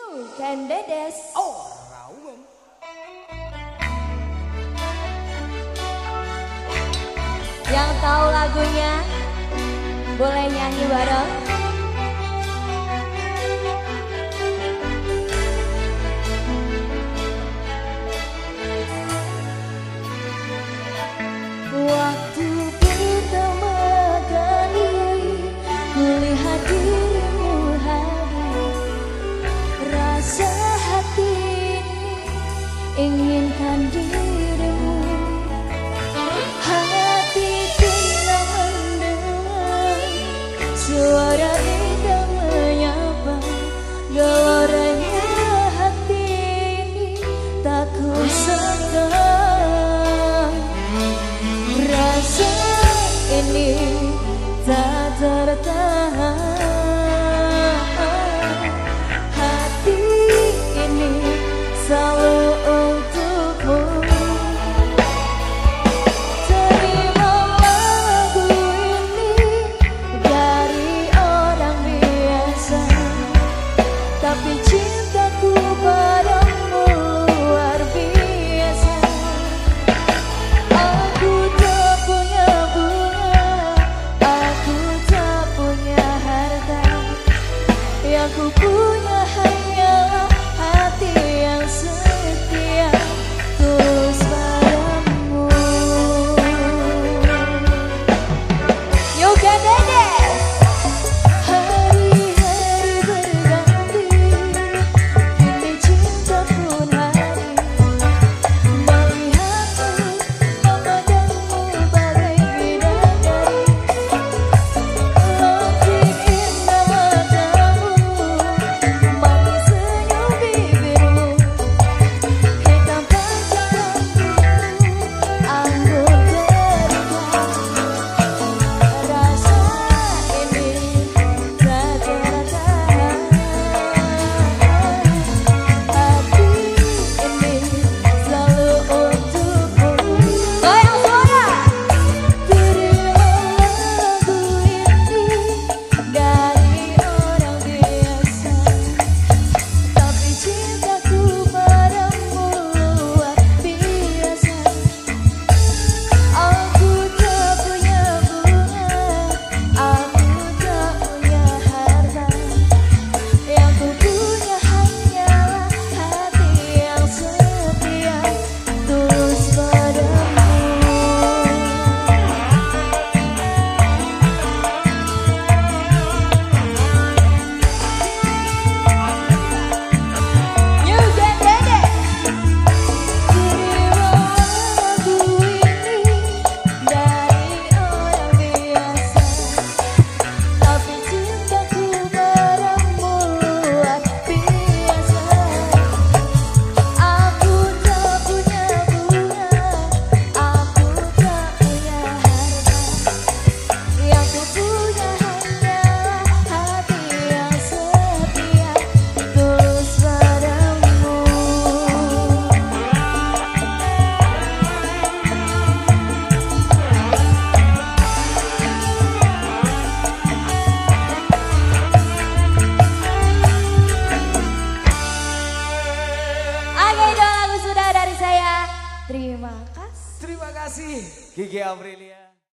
Ken Dedes. Oh, raumem. Yang tahu lagunya boleh nyanyi bareng. Waktu pertama kali kulihat dirimu hadir, rasa hati ini inginkan dirimu. Hati tenang mendengar suara indah menyapa, geloranya hati ini tak kusangka. Rasa ini tak tertahan, hati ini selalu untukmu. Terima lagu ini dari orang biasa, tapi cintaku padamu luar biasa. Aku tak punya bunga, aku tak punya harta, yang ku punya hanyalah hati yang setia, tulus padamu. Yoga Dedes. Hari-hari berganti, kini cinta pun hadir, melihatmu memandangmu bagai bidadari. Lembut indah matamu, manis senyum bibirmu, hitam panjang rambutmu, anggun terikat. Rasa ini tak tertahan, hati ini selalu untukmu. Goyang suara. Terima lagu ini dari orang biasa, tapi cintaku padamu luar biasa. Aku tak punya bunga, aku tak punya harta, yang ku punya hanyalah hati yang setia, tulus padamu. Yoga Dedes. Terima lagu ini dari orang biasa, tapi cintaku padamu luar biasa. Aku tak punya bunga, aku tak punya harta, yang ku punya hanyalah hati yang setia, tulus padamu. Oke, dua lagu sudah dari saya. Terima kasih. Terima kasih, Gigi Aprilia.